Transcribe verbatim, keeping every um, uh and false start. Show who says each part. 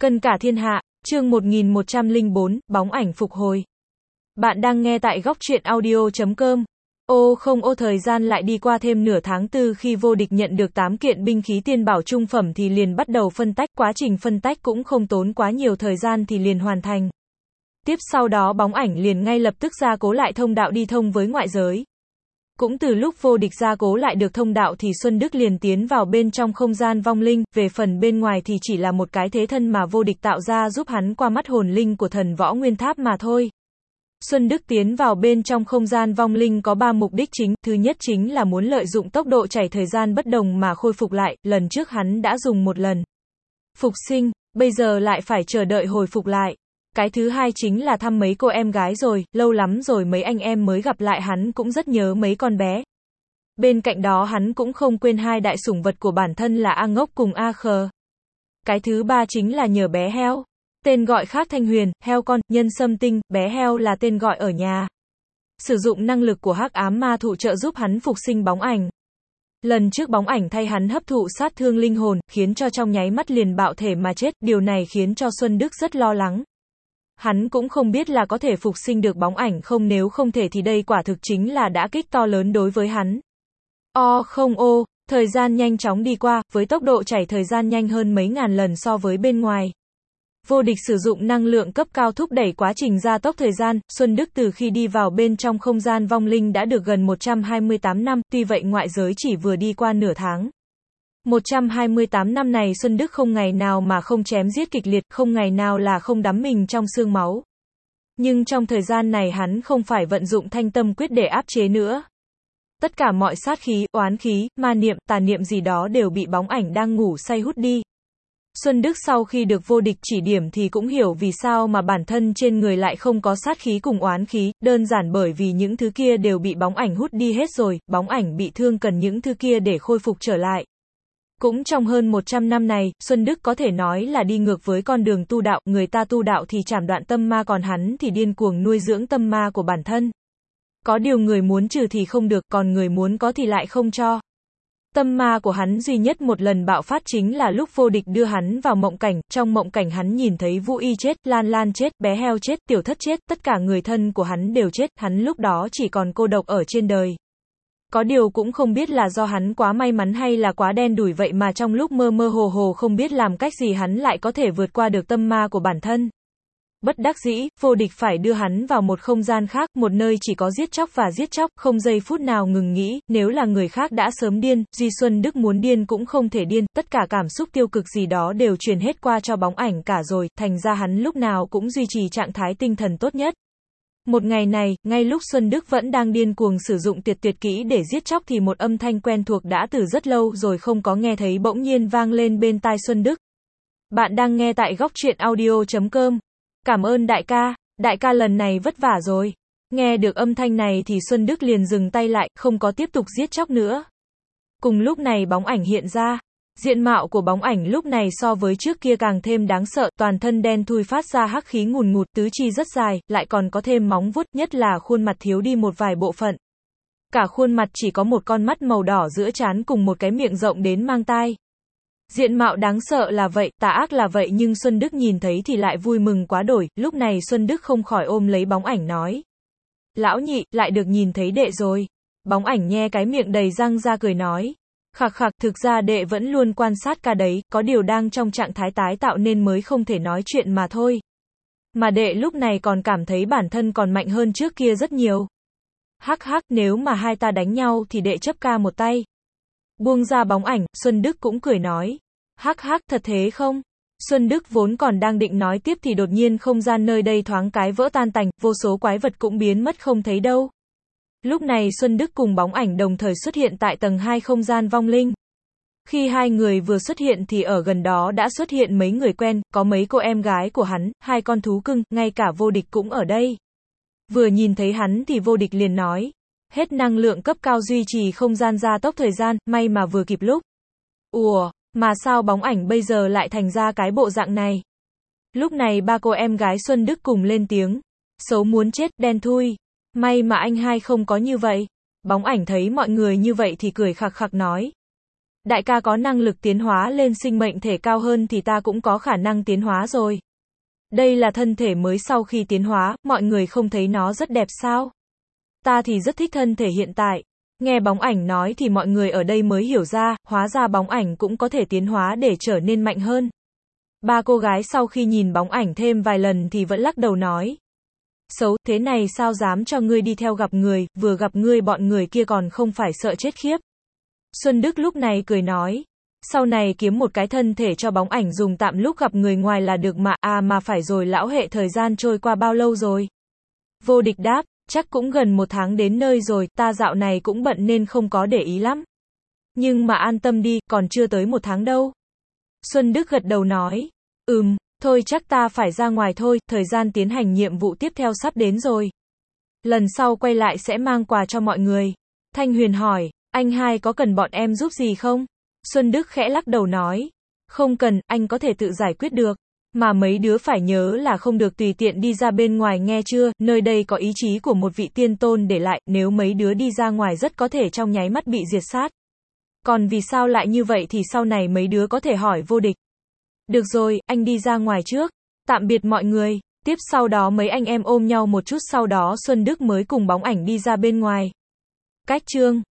Speaker 1: Cân cả thiên hạ, chương một nghìn một trăm lẻ bốn, bóng ảnh phục hồi. Bạn đang nghe tại góc truyện audio chấm com. Ô không ô thời gian lại đi qua thêm nửa tháng từ khi vô địch nhận được tám kiện binh khí tiên bảo trung phẩm thì liền bắt đầu phân tách, quá trình phân tách cũng không tốn quá nhiều thời gian thì liền hoàn thành. Tiếp sau đó bóng ảnh liền ngay lập tức gia cố lại thông đạo đi thông với ngoại giới. Cũng từ lúc vô địch gia cố lại được thông đạo thì Xuân Đức liền tiến vào bên trong không gian vong linh, về phần bên ngoài thì chỉ là một cái thế thân mà vô địch tạo ra giúp hắn qua mắt hồn linh của thần võ nguyên tháp mà thôi. Xuân Đức tiến vào bên trong không gian vong linh có ba mục đích chính, thứ nhất chính là muốn lợi dụng tốc độ chảy thời gian bất đồng mà khôi phục lại, lần trước hắn đã dùng một lần. Phục sinh, bây giờ lại phải chờ đợi hồi phục lại. Cái thứ hai chính là thăm mấy cô em gái rồi, lâu lắm rồi mấy anh em mới gặp lại hắn cũng rất nhớ mấy con bé. Bên cạnh đó hắn cũng không quên hai đại sủng vật của bản thân là A Ngốc cùng A Khờ. Cái thứ ba chính là nhờ bé heo. Tên gọi khác Thanh Huyền, heo con, nhân sâm tinh, bé heo là tên gọi ở nhà. Sử dụng năng lực của hắc ám ma thụ trợ giúp hắn phục sinh bóng ảnh. Lần trước bóng ảnh thay hắn hấp thụ sát thương linh hồn, khiến cho trong nháy mắt liền bạo thể mà chết, điều này khiến cho Xuân Đức rất lo lắng. Hắn cũng không biết là có thể phục sinh được bóng ảnh không, nếu không thể thì đây quả thực chính là đả kích to lớn đối với hắn. O không ô, thời gian nhanh chóng đi qua, với tốc độ chảy thời gian nhanh hơn mấy ngàn lần so với bên ngoài. Vô địch sử dụng năng lượng cấp cao thúc đẩy quá trình gia tốc thời gian, Xuân Đức từ khi đi vào bên trong không gian vong linh đã được gần một trăm hai mươi tám năm, tuy vậy ngoại giới chỉ vừa đi qua nửa tháng. một trăm hai mươi tám năm này Xuân Đức không ngày nào mà không chém giết kịch liệt, không ngày nào là không đắm mình trong xương máu. Nhưng trong thời gian này hắn không phải vận dụng thanh tâm quyết để áp chế nữa. Tất cả mọi sát khí, oán khí, ma niệm, tà niệm gì đó đều bị bóng ảnh đang ngủ say hút đi. Xuân Đức sau khi được vô địch chỉ điểm thì cũng hiểu vì sao mà bản thân trên người lại không có sát khí cùng oán khí, đơn giản bởi vì những thứ kia đều bị bóng ảnh hút đi hết rồi, bóng ảnh bị thương cần những thứ kia để khôi phục trở lại. Cũng trong hơn một trăm năm này, Xuân Đức có thể nói là đi ngược với con đường tu đạo, người ta tu đạo thì chảm đoạn tâm ma còn hắn thì điên cuồng nuôi dưỡng tâm ma của bản thân. Có điều người muốn trừ thì không được, còn người muốn có thì lại không cho. Tâm ma của hắn duy nhất một lần bạo phát chính là lúc vô địch đưa hắn vào mộng cảnh, trong mộng cảnh hắn nhìn thấy Vũ Y chết, Lan Lan chết, bé heo chết, tiểu thất chết, tất cả người thân của hắn đều chết, hắn lúc đó chỉ còn cô độc ở trên đời. Có điều cũng không biết là do hắn quá may mắn hay là quá đen đủi vậy mà trong lúc mơ mơ hồ hồ không biết làm cách gì hắn lại có thể vượt qua được tâm ma của bản thân. Bất đắc dĩ, vô địch phải đưa hắn vào một không gian khác, một nơi chỉ có giết chóc và giết chóc, không giây phút nào ngừng nghĩ, nếu là người khác đã sớm điên, Duy Xuân Đức muốn điên cũng không thể điên, tất cả cảm xúc tiêu cực gì đó đều truyền hết qua cho bóng ảnh cả rồi, thành ra hắn lúc nào cũng duy trì trạng thái tinh thần tốt nhất. Một ngày này, ngay lúc Xuân Đức vẫn đang điên cuồng sử dụng tuyệt tuyệt kỹ để giết chóc thì một âm thanh quen thuộc đã từ rất lâu rồi không có nghe thấy bỗng nhiên vang lên bên tai Xuân Đức. Bạn đang nghe tại góc truyện audio chấm com. Cảm ơn đại ca, đại ca lần này vất vả rồi. Nghe được âm thanh này thì Xuân Đức liền dừng tay lại, không có tiếp tục giết chóc nữa. Cùng lúc này bóng ảnh hiện ra. Diện mạo của bóng ảnh lúc này so với trước kia càng thêm đáng sợ, toàn thân đen thui phát ra hắc khí ngùn ngụt, tứ chi rất dài, lại còn có thêm móng vuốt, nhất là khuôn mặt thiếu đi một vài bộ phận. Cả khuôn mặt chỉ có một con mắt màu đỏ giữa trán cùng một cái miệng rộng đến mang tai. Diện mạo đáng sợ là vậy, tà ác là vậy nhưng Xuân Đức nhìn thấy thì lại vui mừng quá đổi, lúc này Xuân Đức không khỏi ôm lấy bóng ảnh nói. Lão nhị, lại được nhìn thấy đệ rồi. Bóng ảnh nhe cái miệng đầy răng ra cười nói. Khạc khạc, thực ra đệ vẫn luôn quan sát ca đấy, có điều đang trong trạng thái tái tạo nên mới không thể nói chuyện mà thôi. Mà đệ lúc này còn cảm thấy bản thân còn mạnh hơn trước kia rất nhiều. Hắc hắc, nếu mà hai ta đánh nhau thì đệ chấp ca một tay. Buông ra bóng ảnh, Xuân Đức cũng cười nói. Hắc hắc, thật thế không? Xuân Đức vốn còn đang định nói tiếp thì đột nhiên không gian nơi đây thoáng cái vỡ tan tành, vô số quái vật cũng biến mất không thấy đâu. Lúc này Xuân Đức cùng bóng ảnh đồng thời xuất hiện tại tầng hai không gian vong linh. Khi hai người vừa xuất hiện thì ở gần đó đã xuất hiện mấy người quen, có mấy cô em gái của hắn, hai con thú cưng, ngay cả vô địch cũng ở đây. Vừa nhìn thấy hắn thì vô địch liền nói. Hết năng lượng cấp cao duy trì không gian gia tốc thời gian, may mà vừa kịp lúc. Ủa, mà sao bóng ảnh bây giờ lại thành ra cái bộ dạng này? Lúc này ba cô em gái Xuân Đức cùng lên tiếng. Xấu muốn chết, đen thui. May mà anh hai không có như vậy. Bóng ảnh thấy mọi người như vậy thì cười khặc khặc nói. Đại ca có năng lực tiến hóa lên sinh mệnh thể cao hơn thì ta cũng có khả năng tiến hóa rồi. Đây là thân thể mới sau khi tiến hóa, mọi người không thấy nó rất đẹp sao? Ta thì rất thích thân thể hiện tại. Nghe bóng ảnh nói thì mọi người ở đây mới hiểu ra, hóa ra bóng ảnh cũng có thể tiến hóa để trở nên mạnh hơn. Ba cô gái sau khi nhìn bóng ảnh thêm vài lần thì vẫn lắc đầu nói. Xấu, thế này sao dám cho ngươi đi theo gặp người, vừa gặp ngươi bọn người kia còn không phải sợ chết khiếp. Xuân Đức lúc này cười nói. Sau này kiếm một cái thân thể cho bóng ảnh dùng tạm lúc gặp người ngoài là được mà, à mà phải rồi lão hệ thời gian trôi qua bao lâu rồi? Vô Địch đáp, chắc cũng gần một tháng đến nơi rồi, ta dạo này cũng bận nên không có để ý lắm. Nhưng mà an tâm đi, còn chưa tới một tháng đâu. Xuân Đức gật đầu nói, ừm, thôi chắc ta phải ra ngoài thôi, thời gian tiến hành nhiệm vụ tiếp theo sắp đến rồi. Lần sau quay lại sẽ mang quà cho mọi người. Thanh Huyền hỏi, anh hai có cần bọn em giúp gì không? Xuân Đức khẽ lắc đầu nói, không cần, anh có thể tự giải quyết được. Mà mấy đứa phải nhớ là không được tùy tiện đi ra bên ngoài nghe chưa, nơi đây có ý chí của một vị tiên tôn để lại, nếu mấy đứa đi ra ngoài rất có thể trong nháy mắt bị diệt sát. Còn vì sao lại như vậy thì sau này mấy đứa có thể hỏi Vô Địch. Được rồi, anh đi ra ngoài trước. Tạm biệt mọi người. Tiếp sau đó mấy anh em ôm nhau một chút sau đó Xuân Đức mới cùng bóng ảnh đi ra bên ngoài. Cách chương